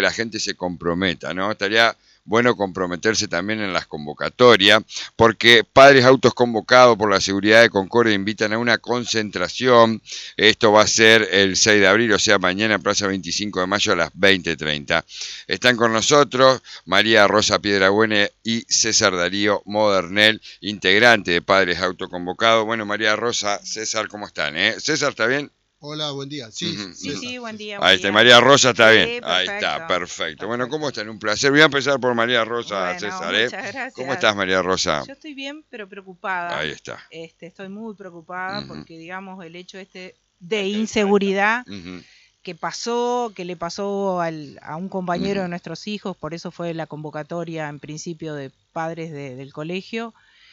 la gente se comprometa, ¿no? Estaría bueno comprometerse también en las convocatorias, porque padres autos convocados por la seguridad de Concordia invitan a una concentración. Esto va a ser el 6 de abril, o sea, mañana, Plaza 25 de Mayo a las 20:30. Están con nosotros María Rosa Piedrabuena y César Darío Modernel, integrante de Padres Autoconvocados. Bueno, María Rosa, César, ¿cómo están? César, ¿está bien? Hola, buen día. Sí, sí, buen día. Ahí está, María Rosa está bien. Perfecto, Ahí está, perfecto. Bueno, ¿cómo están? Un placer. Voy a empezar por María Rosa, bueno, César. Muchas gracias. ¿Cómo estás, María Rosa? Yo estoy bien, pero preocupada. Ahí está. Estoy muy preocupada porque, digamos, el hecho de inseguridad que le pasó a un compañero de nuestros hijos, por eso fue la convocatoria en principio de padres del colegio.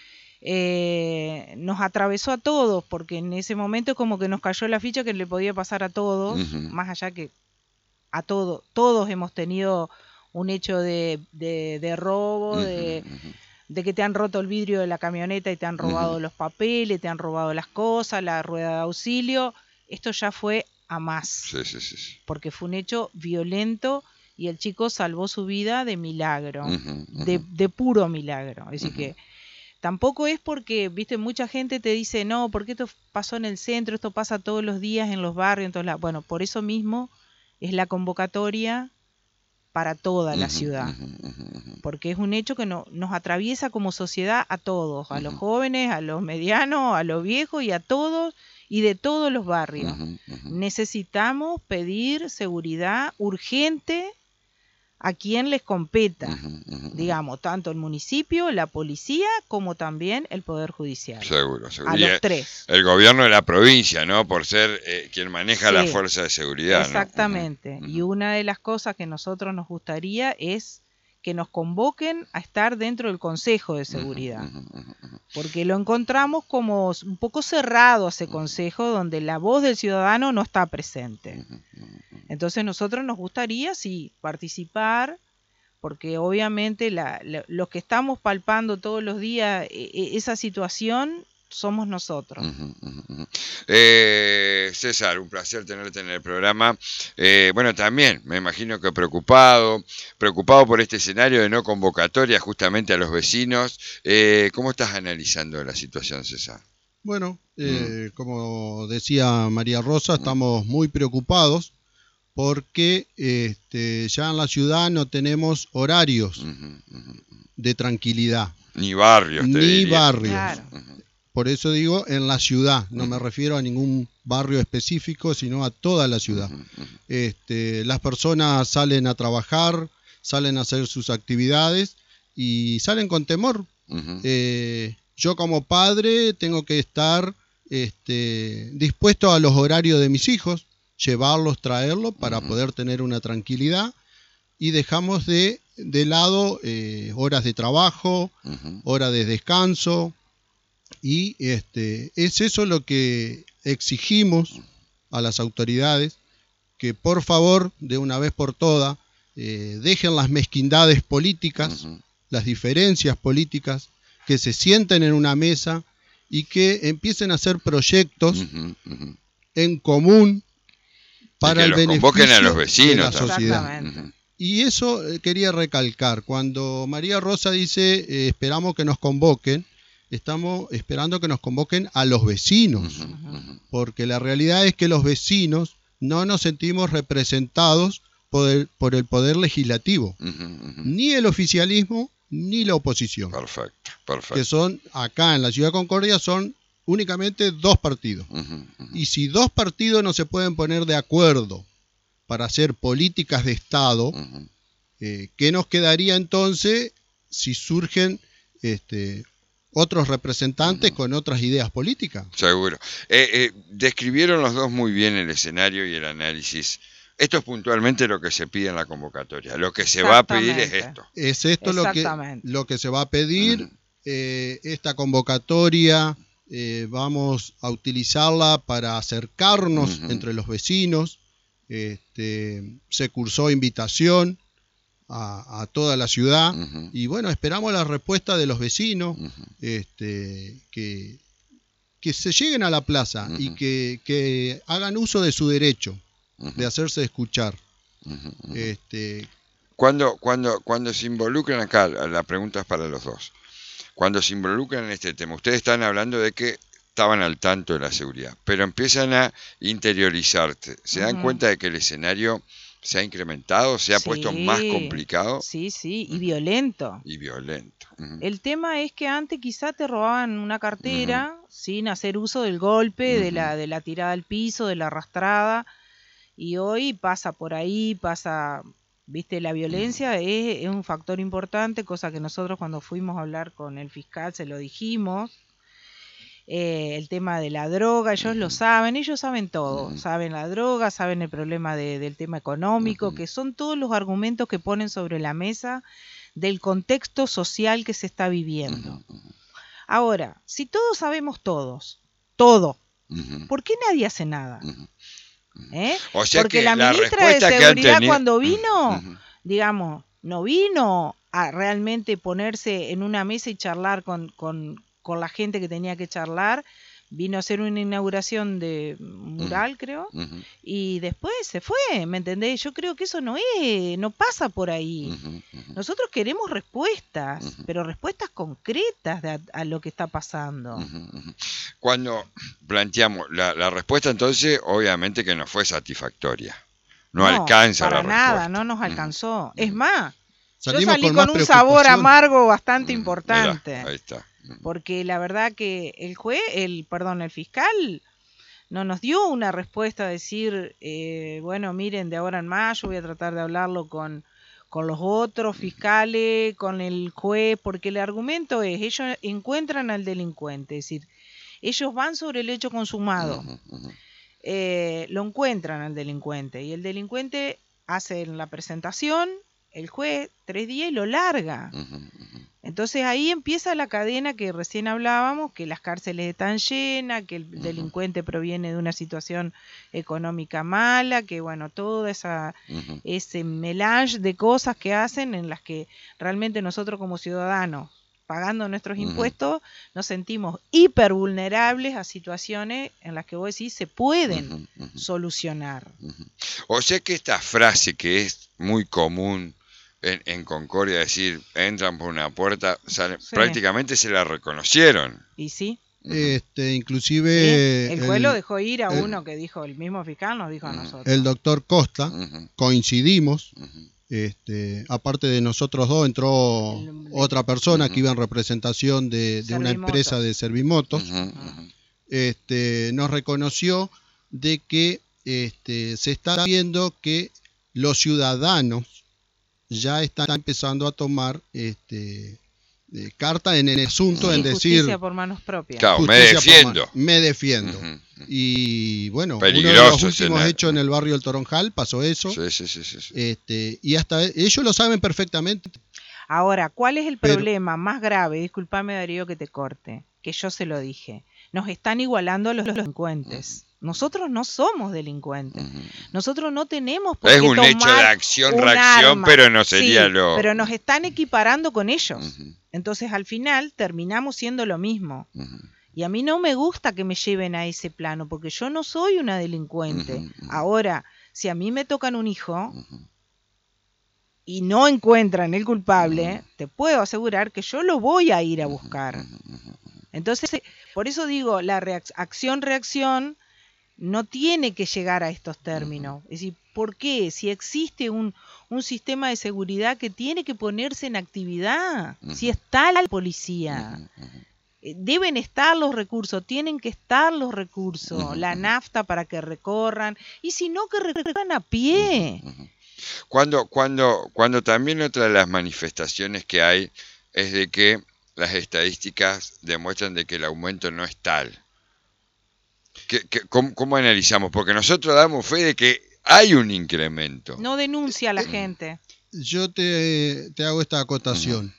Nos atravesó a todos, porque en ese momento como que nos cayó la ficha que le podía pasar a todos, más allá que a todos hemos tenido un hecho de robo, de que te han roto el vidrio de la camioneta y te han robado los papeles, te han robado las cosas, la rueda de auxilio. Esto ya fue a más, sí. Porque fue un hecho violento y el chico salvó su vida de milagro, de puro milagro. Es decir que tampoco es porque, viste, mucha gente te dice, no, porque esto pasó en el centro, esto pasa todos los días en los barrios, en todos lados. Bueno, por eso mismo es la convocatoria para toda la ciudad, porque es un hecho que nos atraviesa como sociedad a todos, a los jóvenes, a los medianos, a los viejos y a todos y de todos los barrios. Necesitamos pedir seguridad urgente a quien les competa, digamos, tanto el municipio, la policía, como también el Poder Judicial. Seguro. A los tres. El gobierno de la provincia, ¿no? Por ser quien maneja la fuerza de seguridad. Exactamente. ¿No? Y una de las cosas que nosotros nos gustaría es que nos convoquen a estar dentro del Consejo de Seguridad. Porque lo encontramos como un poco cerrado ese consejo, donde la voz del ciudadano no está presente. Entonces nosotros nos gustaría, sí, participar, porque obviamente los que estamos palpando todos los días esa situación somos nosotros. César, un placer tenerte en el programa. Bueno, también me imagino que preocupado por este escenario de no convocatoria justamente a los vecinos. ¿Cómo estás analizando la situación, César? Bueno, como decía María Rosa, estamos muy preocupados porque ya en la ciudad no tenemos horarios de tranquilidad. Ni barrios, te diría. Barrios. Claro. Por eso digo en la ciudad, no me refiero a ningún barrio específico, sino a toda la ciudad. Las personas salen a trabajar, salen a hacer sus actividades y salen con temor. Yo como padre tengo que estar dispuesto a los horarios de mis hijos, llevarlos, traerlos para poder tener una tranquilidad, y dejamos de lado horas de trabajo, horas de descanso. Y es eso lo que exigimos a las autoridades, que por favor, de una vez por todas, dejen las mezquindades políticas, las diferencias políticas, que se sienten en una mesa y que empiecen a hacer proyectos en común para el beneficio a los vecinos, de la sociedad. Y eso quería recalcar. Cuando María Rosa dice esperamos que nos convoquen, estamos esperando que nos convoquen a los vecinos, porque la realidad es que los vecinos no nos sentimos representados por el poder legislativo, ni el oficialismo ni la oposición. Perfecto. Que son, acá en la ciudad de Concordia, son únicamente dos partidos. Y si dos partidos no se pueden poner de acuerdo para hacer políticas de Estado, ¿qué nos quedaría entonces si surgen otros representantes con otras ideas políticas? Seguro. Describieron los dos muy bien el escenario y el análisis. Esto es puntualmente lo que se pide en la convocatoria. Lo que se va a pedir es esto. Es esto lo que se va a pedir. Esta convocatoria vamos a utilizarla para acercarnos entre los vecinos. Se cursó invitación a toda la ciudad y bueno, esperamos la respuesta de los vecinos, que se lleguen a la plaza y que hagan uso de su derecho de hacerse escuchar. Cuando se involucran acá, la pregunta es para los dos. Cuando se involucran en este tema, ustedes están hablando de que estaban al tanto de la seguridad, pero empiezan a interiorizarse. ¿Se dan cuenta de que el escenario se ha incrementado, se ha puesto más complicado? Sí, y violento. Y violento. El tema es que antes quizá te robaban una cartera sin hacer uso del golpe, de la tirada al piso, de la arrastrada, y hoy pasa por ahí, viste, la violencia es un factor importante, cosa que nosotros cuando fuimos a hablar con el fiscal se lo dijimos. El tema de la droga, ellos lo saben, ellos saben todo, saben la droga, saben el problema del tema económico, que son todos los argumentos que ponen sobre la mesa del contexto social que se está viviendo. Ahora, si todos sabemos todo, ¿por qué nadie hace nada? O sea, porque que la ministra de Seguridad cuando vino, digamos, no vino a realmente ponerse en una mesa y charlar con la gente que tenía que charlar, vino a hacer una inauguración de mural, creo, y después se fue, ¿me entendés? Yo creo que eso no pasa por ahí. Nosotros queremos respuestas, pero respuestas concretas a lo que está pasando. Cuando planteamos la respuesta, entonces, obviamente que no fue satisfactoria. No alcanza la respuesta. Para nada, no nos alcanzó. Es más, Salimos yo salí con un sabor amargo bastante Mirá, importante. ahí está. Porque la verdad que el fiscal no nos dio una respuesta a decir, bueno, miren, de ahora en más yo voy a tratar de hablarlo con los otros fiscales, con el juez, porque el argumento es, ellos encuentran al delincuente, es decir, ellos van sobre el hecho consumado, lo encuentran al delincuente, y el delincuente hace la presentación, el juez 3 días y lo larga. Entonces ahí empieza la cadena que recién hablábamos, que las cárceles están llenas, que el delincuente proviene de una situación económica mala, que bueno, todo ese melange de cosas que hacen en las que realmente nosotros como ciudadanos, pagando nuestros impuestos, nos sentimos hiper vulnerables a situaciones en las que vos decís se pueden solucionar. O sea que esta frase que es muy común en Concordia, decir, entran por una puerta, salen, prácticamente se la reconocieron. ¿Y sí? Inclusive... ¿Sí? El juez lo dejó ir a uno que dijo, el mismo fiscal nos dijo a nosotros. El doctor Costa, coincidimos, aparte de nosotros dos, entró otra persona que iba en representación de una empresa de Servimotos, nos reconoció de que se está viendo que los ciudadanos ya están empezando a tomar carta en el asunto, en decir justicia por manos propias. Claro, me defiendo. Y bueno, peligroso, uno de los últimos hechos en el barrio del Toronjal pasó eso. Sí. Y hasta ellos lo saben perfectamente. Ahora, ¿cuál es el problema más grave? Disculpame, Darío, que te corte, que yo se lo dije. Nos están igualando a los delincuentes. Nosotros no somos delincuentes. Nosotros no tenemos por qué tomar un hecho de acción-reacción, pero no sería pero nos están equiparando con ellos. Entonces, al final, terminamos siendo lo mismo. Y a mí no me gusta que me lleven a ese plano, porque yo no soy una delincuente. Ahora, si a mí me tocan un hijo y no encuentran el culpable, te puedo asegurar que yo lo voy a ir a buscar. Entonces, por eso digo, la acción-reacción no tiene que llegar a estos términos. Es decir, ¿por qué? Si existe un sistema de seguridad que tiene que ponerse en actividad, si está la policía, deben estar los recursos, tienen que estar los recursos, la nafta para que recorran, y si no, que recorran a pie. Cuando también otra de las manifestaciones que hay es de que las estadísticas demuestran de que el aumento no es tal. ¿Cómo analizamos? Porque nosotros damos fe de que hay un incremento. No denuncia a la gente. Yo te hago esta acotación.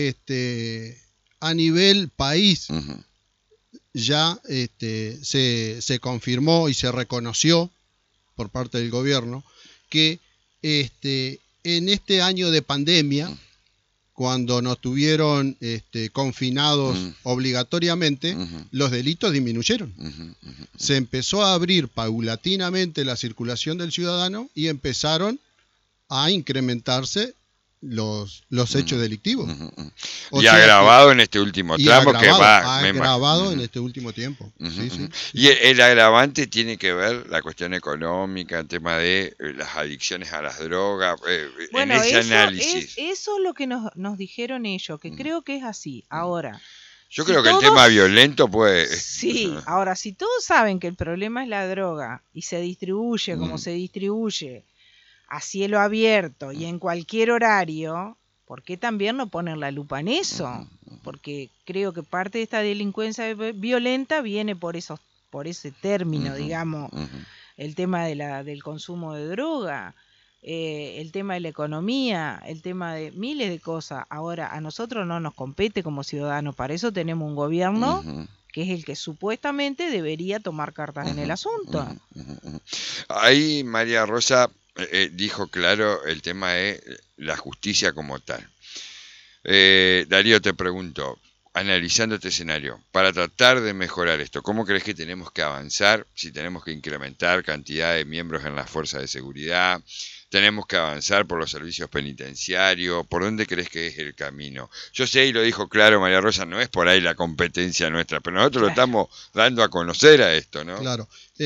A nivel país ya se confirmó y se reconoció por parte del gobierno que en este año de pandemia, cuando nos tuvieron confinados obligatoriamente, los delitos disminuyeron. Se empezó a abrir paulatinamente la circulación del ciudadano y empezaron a incrementarse los hechos delictivos. Y agravado en este último tramo que va. Agravado en este último tiempo. Sí. Y el agravante tiene que ver la cuestión económica, el tema de las adicciones a las drogas, bueno, en ese análisis. Eso es lo que nos dijeron ellos, que creo que es así. Ahora, yo creo que el tema violento puede... Sí, ahora, si todos saben que el problema es la droga y se distribuye como se distribuye, a cielo abierto y en cualquier horario, ¿por qué también no poner la lupa en eso? Porque creo que parte de esta delincuencia violenta viene por ese término, digamos, el tema del consumo de droga, el tema de la economía, el tema de miles de cosas. Ahora, a nosotros no nos compete como ciudadanos, para eso tenemos un gobierno que es el que supuestamente debería tomar cartas en el asunto. Ahí María Rosa dijo claro el tema de la justicia como tal. Darío, te pregunto, analizando este escenario, para tratar de mejorar esto, ¿cómo crees que tenemos que avanzar? Si tenemos que incrementar cantidad de miembros en las fuerzas de seguridad, tenemos que avanzar por los servicios penitenciarios, ¿por dónde crees que es el camino? Yo sé, y lo dijo claro María Rosa, no es por ahí la competencia nuestra, pero nosotros lo estamos dando a conocer a esto, ¿no? Claro.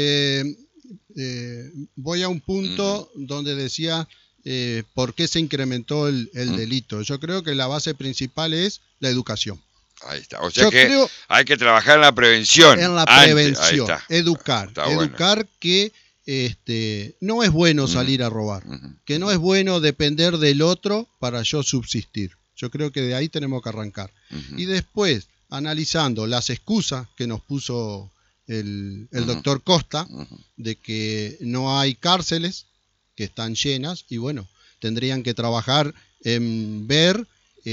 Voy a un punto donde decía por qué se incrementó el delito. Yo creo que la base principal es la educación. Ahí está. O sea que hay que trabajar en la prevención. En la prevención. Educar. Educar bueno. Que no es bueno salir a robar. Que no es bueno depender del otro para yo subsistir. Yo creo que de ahí tenemos que arrancar. Y después, analizando las excusas que nos puso el doctor Costa, de que no hay cárceles, que están llenas, y bueno, tendrían que trabajar en ver,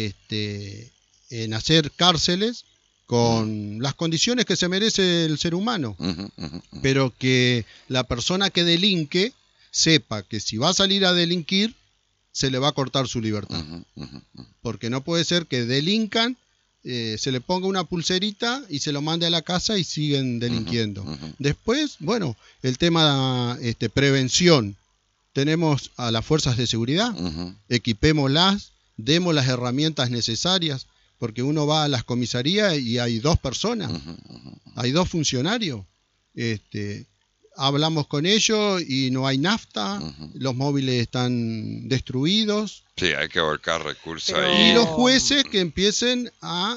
en hacer cárceles con las condiciones que se merece el ser humano, pero que la persona que delinque sepa que si va a salir a delinquir, se le va a cortar su libertad, porque no puede ser que delincan, se le ponga una pulserita y se lo mande a la casa y siguen delinquiendo. Después, bueno, el tema prevención. Tenemos a las fuerzas de seguridad, equipémoslas, demos las herramientas necesarias, porque uno va a las comisarías y hay 2 personas, hay 2 funcionarios. Hablamos con ellos y no hay nafta, los móviles están destruidos. Sí, hay que volcar recursos ahí. Y los jueces que empiecen a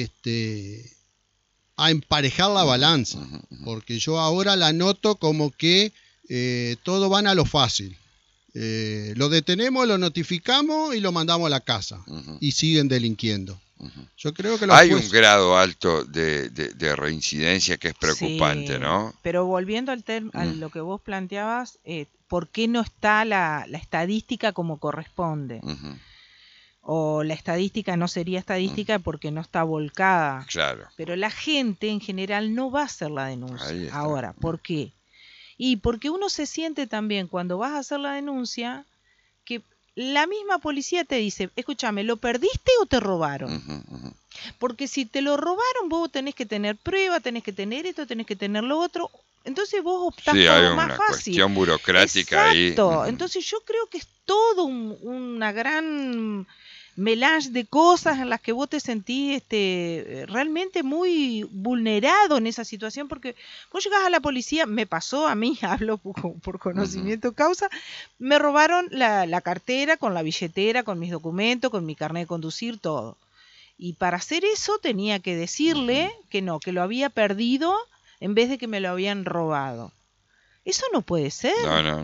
emparejar la balanza, porque yo ahora la noto como que todo van a lo fácil. Lo detenemos, lo notificamos y lo mandamos a la casa y siguen delinquiendo. Yo creo que hay un grado alto de reincidencia que es preocupante, sí, ¿no? Pero volviendo a lo que vos planteabas, ¿por qué no está la estadística como corresponde? O la estadística no sería estadística porque no está volcada. Claro. Pero la gente en general no va a hacer la denuncia. Ahora, ¿por qué? Y porque uno se siente también cuando vas a hacer la denuncia que la misma policía te dice, escúchame, ¿lo perdiste o te robaron? Porque si te lo robaron, vos tenés que tener prueba, tenés que tener esto, tenés que tener lo otro. Entonces vos optás por lo más fácil. Sí, hay una cuestión burocrática ahí. Exacto. Entonces yo creo que es todo una gran melange de cosas en las que vos te sentís realmente muy vulnerado en esa situación, porque vos llegás a la policía, me pasó a mí, hablo por conocimiento de causa, me robaron la cartera con la billetera, con mis documentos, con mi carnet de conducir, todo. Y para hacer eso tenía que decirle que no, que lo había perdido en vez de que me lo habían robado. Eso no puede ser.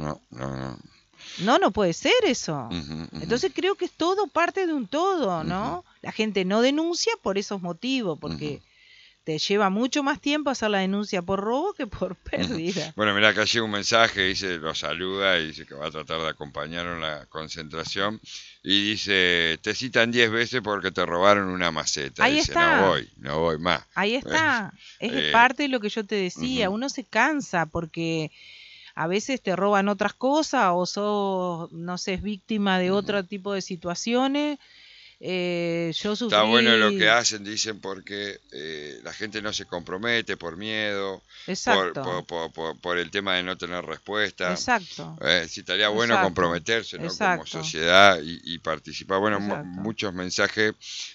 No puede ser eso. Entonces creo que es todo parte de un todo, ¿no? La gente no denuncia por esos motivos, porque te lleva mucho más tiempo hacer la denuncia por robo que por pérdida. Bueno, mira, acá llega un mensaje, dice, lo saluda y dice que va a tratar de acompañar en la concentración y dice, te citan 10 veces porque te robaron una maceta. Ahí dice, está. No voy más. Ahí está. Es parte de lo que yo te decía. Uno se cansa porque a veces te roban otras cosas o sos, no sé, víctima de otro tipo de situaciones Yo Está bueno lo que sufrí. hacen, dicen, porque la gente no se compromete por miedo, Exacto, por el tema de no tener respuesta. exacto, Sí, estaría bueno exacto, comprometerse, ¿no? Como exacto, sociedad y participar. Bueno, exacto. muchos mensajes.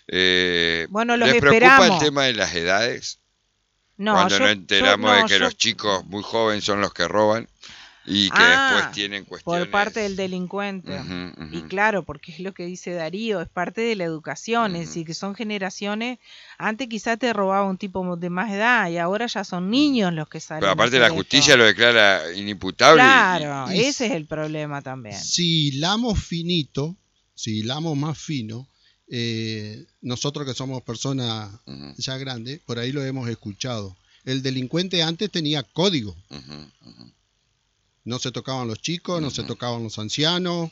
Bueno, los ¿Les preocupa el esperamos. tema de las edades? No, Cuando nos enteramos de no, que los chicos muy jóvenes son los que roban y que después Ah, tienen por parte del cuestiones. delincuente. Ujú, Y ujú, claro, porque es lo que dice Darío, es parte de la educación, es ujú, decir, que son generaciones, antes quizás te robaba un tipo de más edad y ahora ya son ujú. niños los que Pero salen a aparte hacer la esto. justicia lo declara inimputable Claro, Y ese es el problema también. si hilamos finito, si hilamos más fino, nosotros que somos personas ujú, ya grandes, por ahí lo hemos escuchado. El delincuente antes tenía código. ujú, ujú, No se tocaban los chicos, no se ujú, tocaban los ancianos.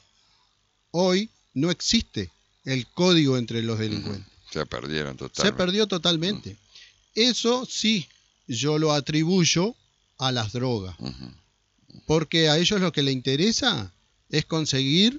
Hoy no existe el código entre los ujú. delincuentes. Se perdieron Se totalmente. perdió Ujú, totalmente. Eso sí, yo lo atribuyo a las drogas. ujú, Porque a ellos lo que les interesa es conseguir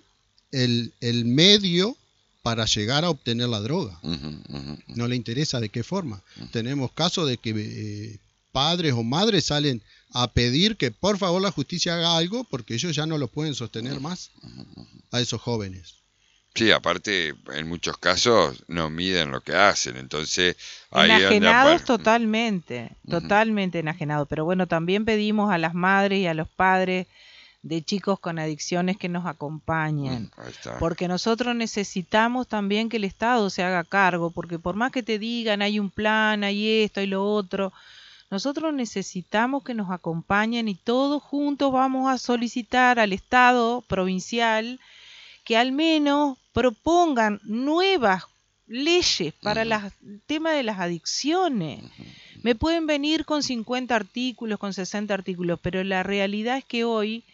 el medio para llegar a obtener la droga. ujú, ujú, No le interesa de qué forma. ujú. Tenemos casos de que padres o madres salen a pedir que por favor la justicia haga algo porque ellos ya no lo pueden sostener más a esos jóvenes. Sí, aparte, en muchos casos no miden lo que hacen, entonces ahí es donde Enajenados aparece. totalmente, totalmente enajenados. Pero bueno, también pedimos a las madres y a los padres de chicos con adicciones que nos acompañen, Ahí está. porque nosotros necesitamos también que el Estado se haga cargo, porque por más que te digan hay un plan, hay esto, hay lo otro, nosotros necesitamos que nos acompañen y todos juntos vamos a solicitar al Estado provincial que al menos propongan nuevas leyes para Ujú, el tema de las adicciones. ujú, Me pueden venir con 50 artículos, con 60 artículos, pero la realidad es que hoy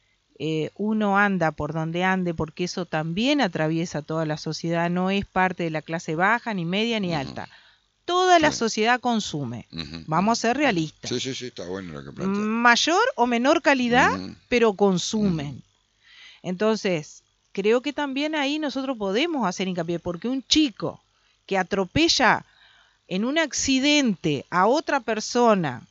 uno anda por donde ande, porque eso también atraviesa toda la sociedad, no es parte de la clase baja, ni media, ni ujú. alta. Toda Sí. la sociedad consume. Ujú, Vamos a ser ujú, ujú. realistas. Sí, sí, sí, está bueno lo que plantea. Mayor o menor calidad, Ujú, pero ujú, consumen. Entonces, creo que también ahí nosotros podemos hacer hincapié, porque un chico que atropella en un accidente a otra persona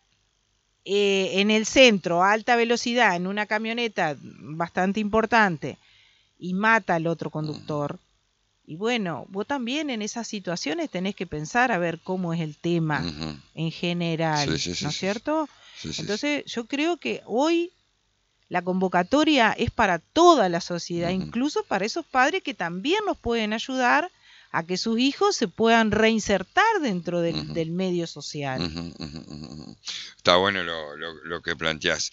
en el centro a alta velocidad, en una camioneta bastante importante, y mata al otro ujú, conductor, y bueno, vos también en esas situaciones tenés que pensar a ver cómo es el tema ujú. en Sí, general, sí, sí, ¿no es sí, sí. cierto? Sí, sí, sí. Entonces yo creo que hoy la convocatoria es para toda la sociedad, Ujú, incluso para esos padres que también nos pueden ayudar a que sus hijos se puedan reinsertar dentro ujú, del medio social. ujú, ujú, ujú, ujú. Está bueno lo que planteás.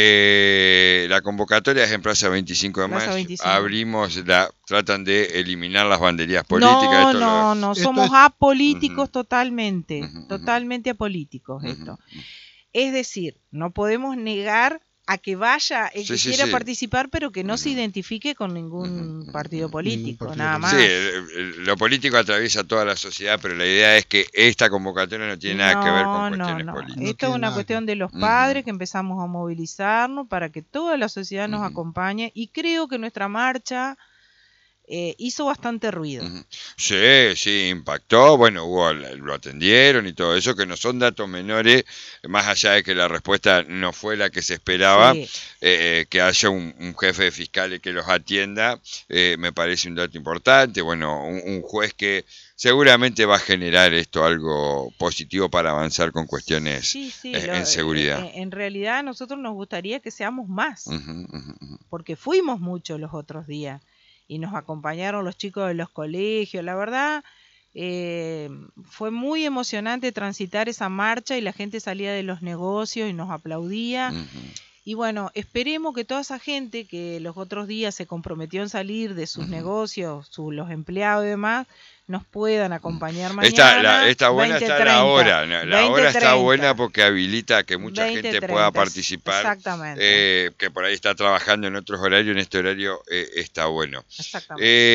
La convocatoria es en Plaza 25 de Plaza Mayo. 25. Tratan de eliminar las banderías políticas. No, Esto lo. no, no, Esto somos es, Ujú, apolíticos totalmente, ujú, ujú, totalmente apolíticos ujú, esto. ujú. Es decir, no podemos negar a que vaya el Sí, que sí, quiera sí. participar, pero que no se Ujú, identifique con ujú, ningún ujú, partido ujú. ningún político, partido nada Sí, político. más. lo político atraviesa toda la sociedad, pero la idea es que esta convocatoria no tiene nada que ver con No, no, cuestiones no. No Esto es políticas. tiene una nada que ver. cuestión de los Ujú, padres que empezamos a movilizarnos para que toda la sociedad nos ujú, acompañe y creo que nuestra marcha hizo bastante ruido. ujú. Sí, sí, impactó. Bueno, lo atendieron y todo eso, que no son datos menores, más allá de que la respuesta no fue la que se esperaba, Sí, que haya un jefe de fiscales que los atienda, me parece un dato importante. Bueno, un juez que seguramente va a generar esto algo positivo para avanzar con cuestiones sí, sí. en seguridad. En realidad a nosotros nos gustaría que seamos más, Ujú, ujú, ujú. porque fuimos muchos los otros días y nos acompañaron los chicos de los colegios. La verdad, eh, fue muy emocionante transitar esa marcha y la gente salía de los negocios y nos aplaudía. Ujú, Y bueno, esperemos que toda esa gente que los otros días se comprometió en salir de sus ujú. negocios, los empleados y demás, nos puedan Mm. acompañar mañana, Esta buena está la 20:30, hora, ¿no? La hora está buena 20:30, porque habilita que mucha gente pueda 20:30, participar, exactamente, que por ahí está trabajando en otros horarios, en este horario está bueno. exactamente.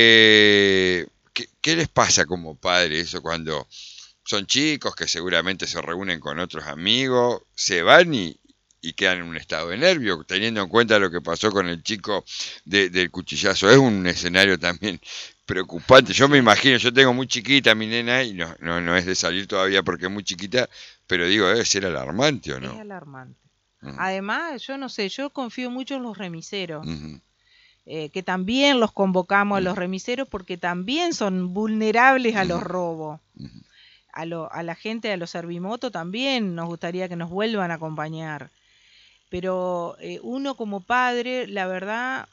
¿Qué les pasa como padres eso cuando son chicos que seguramente se reúnen con otros amigos, se van y quedan en un estado de nervio, teniendo en cuenta lo que pasó con el chico del cuchillazo? Es un escenario también preocupante. Yo me imagino, yo tengo muy chiquita mi nena y no es de salir todavía porque es muy chiquita, pero digo, debe ser alarmante, ¿o no? Es alarmante. Ujú. Además, yo no sé, yo confío mucho en los remiseros, Ujú. que también los convocamos a los Ujú. remiseros porque también son vulnerables a los Ujú. robos. Ujú. A la gente, a los servimotos también nos gustaría que nos vuelvan a acompañar. Pero uno como padre, la verdad,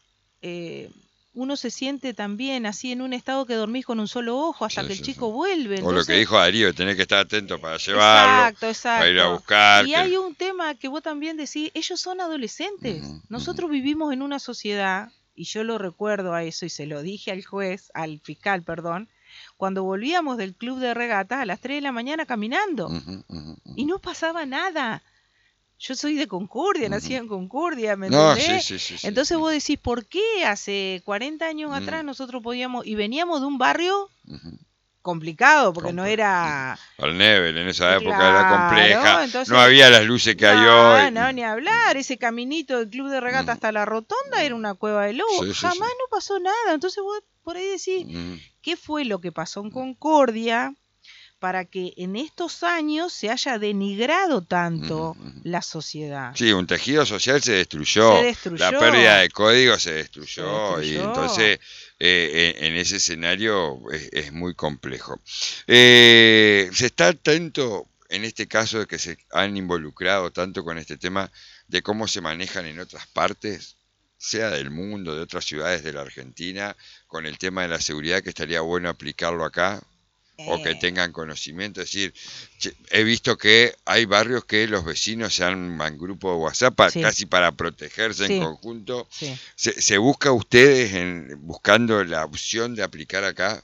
uno se siente también así en un estado que dormís con un solo ojo hasta Sí, que el sí, chico sí. vuelve. O lo que Entonces, dijo Darío, tenés que estar atento para llevarlo, exacto, para ir a exacto. buscar. Y hay un tema que vos también decís, ellos son adolescentes. Ujú. Ujú. Nosotros vivimos en una sociedad, y yo lo recuerdo a eso y se lo dije al juez, al fiscal, perdón, cuando volvíamos del club de regatas a las 3 de la mañana caminando Ujú. Ujú. y no pasaba nada. Yo soy de Concordia, nací Ujú. en Concordia, ¿me No, sí, entendés? sí, sí, sí. Entonces vos decís, ¿por qué hace 40 años atrás nosotros podíamos, y veníamos de un barrio Ujú. complicado, porque no Ujú. era, Al Nebel en esa época era claro, compleja, no entonces, había las luces que hay no, hoy. no, ni hablar, ese caminito del club de regata hasta la rotonda era una cueva de lobo, Sí, sí, sí. jamás no pasó nada, entonces vos por ahí decís, Ujú. ¿qué fue lo que pasó en Concordia para que en estos años se haya denigrado tanto la sociedad? Sí, un tejido social se Se destruyó, la pérdida destruyó, de código se se destruyó y destruyó. entonces en ese escenario es muy complejo. Se está atento en este caso de que se han involucrado tanto con este tema de cómo se manejan en otras partes, sea del mundo, de otras ciudades de la Argentina, con el tema de la seguridad, que estaría bueno aplicarlo acá o que Eh, tengan conocimiento. Es decir, he visto que hay barrios que los vecinos se arman grupo de WhatsApp sí, casi para protegerse en sí, conjunto. sí. ¿Se busca ustedes buscando la opción de aplicar acá?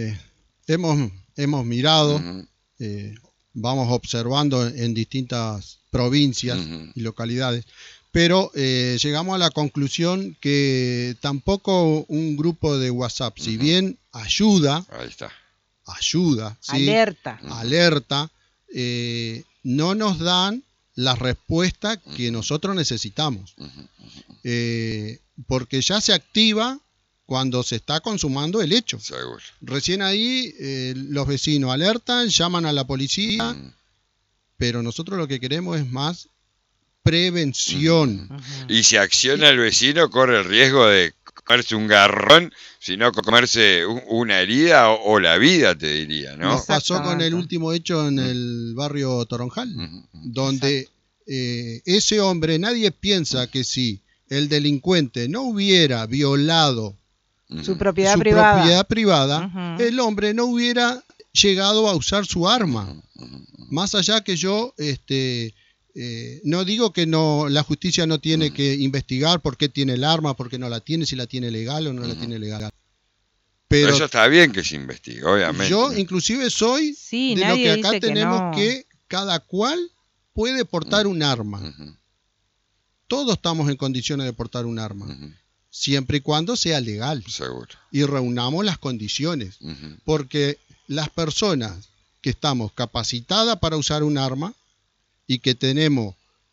Hemos mirado, Ujú. eh, vamos observando en distintas provincias Ujú. y localidades, pero llegamos a la conclusión que tampoco un grupo de WhatsApp, si Ujú. bien ayuda, Ahí está. ¿sí? Alerta. Ujú. Alerta, no nos dan la respuesta que Ujú. nosotros necesitamos, Ujú. porque ya se activa cuando se está consumando el hecho. Seguro. Recién ahí los vecinos alertan, llaman a la policía, Ujú. pero nosotros lo que queremos es más prevención. Ujú. Y si acciona el vecino, corre el riesgo de comerse un garrón, sino comerse una herida o la vida, te diría, ¿no? Nos pasó con el Exactamente. último hecho en Mm. el barrio Toronjal, Ujú. donde ese hombre, nadie piensa que si el delincuente no hubiera violado Su Ujú. propiedad su privada. propiedad privada, Ujú. el hombre no hubiera llegado a usar su arma. Ujú. Más allá que yo no digo que no, la justicia no tiene que investigar por qué tiene el arma, por qué no la tiene, si la tiene legal o no la tiene legal. Pero Eso está bien que se investigue, obviamente. yo inclusive soy Sí, de lo nadie que acá dice que tenemos no. que cada cual puede portar un arma. Ujú. Todos estamos en condiciones de portar un arma, Ujú. siempre y cuando sea legal Seguro. y reunamos las condiciones. Ujú. Porque las personas que estamos capacitadas para usar un arma y que tenemos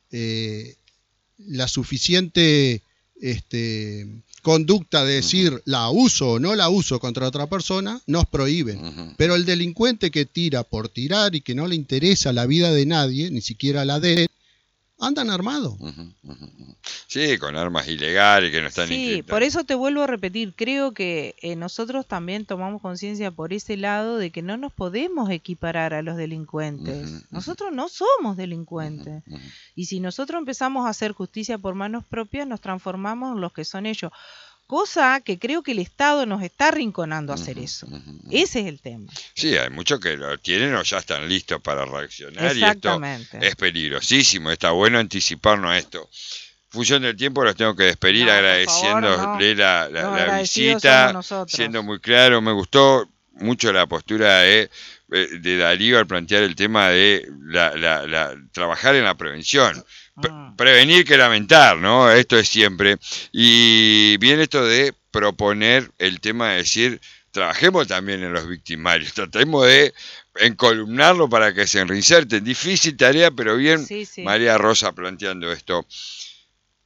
la suficiente conducta de decir la uso o no la uso contra otra persona, nos prohíben. Ujú. Pero el delincuente que tira por tirar y que no le interesa la vida de nadie, ni siquiera la de él, andan armados. Ujú. Ujú. Sí, con armas ilegales que no están Sí, inscritas. por eso te vuelvo a repetir, creo que nosotros también tomamos conciencia por ese lado de que no nos podemos equiparar a los delincuentes. Ujú, ujú. Nosotros no somos delincuentes. Ujú. Y si nosotros empezamos a hacer justicia por manos propias, nos transformamos en los que son ellos. Cosa que creo que el Estado nos está arrinconando a hacer eso. Ese es el tema. Sí, hay muchos que lo tienen o ya están listos para reaccionar y esto Exactamente. es peligrosísimo. Está bueno anticiparnos a esto. Función del tiempo, los tengo que despedir No, por agradeciéndole favor, no. la Los agradecidos visita, somos nosotros. siendo muy claro. Me gustó mucho la postura de Darío al plantear el tema de trabajar en la prevención. Prevenir que lamentar, ¿no? Esto es siempre. Y bien esto de proponer el tema de decir, trabajemos también en los victimarios, tratemos de encolumnarlo para que se reinserten. Difícil tarea, pero bien, Sí, sí. María Rosa planteando esto.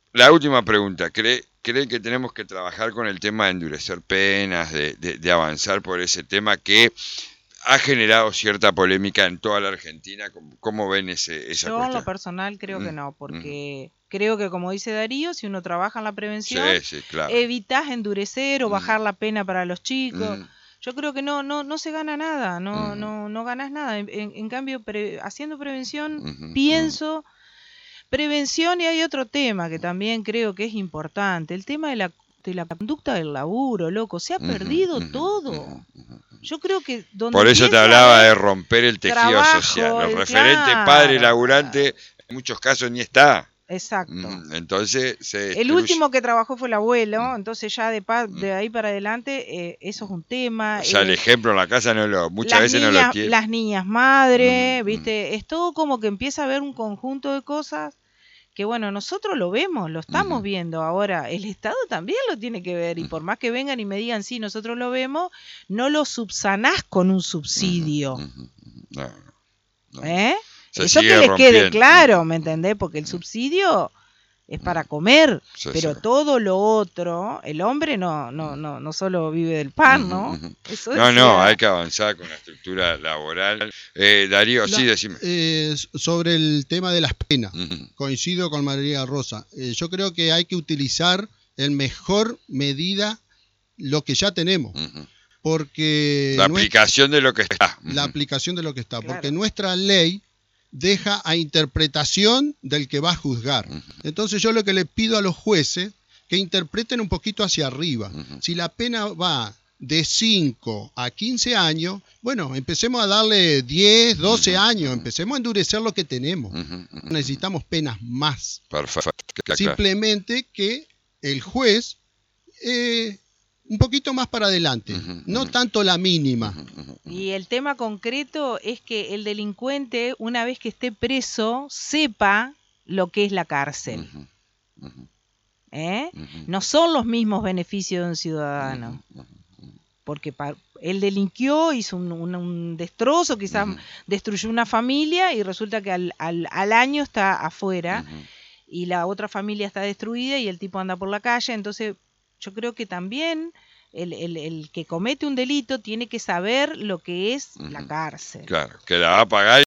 La última pregunta, ¿cree que tenemos que trabajar con el tema de endurecer penas, de avanzar por ese tema que ha generado cierta polémica en toda la Argentina? ¿Cómo ven esa Yo en cuestión? lo personal creo que no, porque creo que, como dice Darío, si uno trabaja en la prevención, Sí, claro. evitás endurecer o bajar la pena para los chicos. Yo creo que no se gana nada, no ganas nada. En cambio, haciendo prevención, pienso prevención, y hay otro tema que también creo que es importante, el tema de la conducta del laburo, loco, se ha perdido todo. Yo creo que donde por eso te empieza hablaba a de haber romper el tejido trabajo, social. El referente padre laburante en muchos casos ni está. Exacto. Entonces se El último que trabajó fue el abuelo, entonces ya de ahí para adelante eso es un tema. O sea, el ejemplo en la casa muchas veces no lo quiere. Las niñas madre, ¿viste? Es todo como que empieza a haber un conjunto de cosas que, bueno, nosotros lo vemos, lo estamos viendo. Ahora, el Estado también lo tiene que ver, y por más que vengan y me digan, sí, nosotros lo vemos, no lo subsanás con un subsidio. No. Eso que les quede claro, ¿me entendés? Porque el subsidio es para comer, pero todo lo otro, el hombre no solo vive del pan, ¿no? Eso hay que avanzar con la estructura laboral. Darío, sí, decime. Sobre el tema de las penas, coincido con María Rosa. Yo creo que hay que utilizar en mejor medida lo que ya tenemos. Porque la aplicación de lo que está. La aplicación de lo que está, porque nuestra ley deja a interpretación del que va a juzgar. Entonces yo lo que le pido a los jueces, que interpreten un poquito hacia arriba. Si la pena va de 5 a 15 años, bueno, empecemos a darle 10, 12 años, empecemos a endurecer lo que tenemos. Necesitamos penas más. Perfecto. Simplemente que el juez un poquito más para adelante, no tanto la mínima. Y el tema concreto es que el delincuente, una vez que esté preso, sepa lo que es la cárcel. No son los mismos beneficios de un ciudadano. Porque él delinquió, hizo un destrozo, quizás destruyó una familia, y resulta que al año está afuera, y la otra familia está destruida y el tipo anda por la calle. Entonces yo creo que también el que comete un delito tiene que saber lo que es la cárcel. Claro, que la va a pagar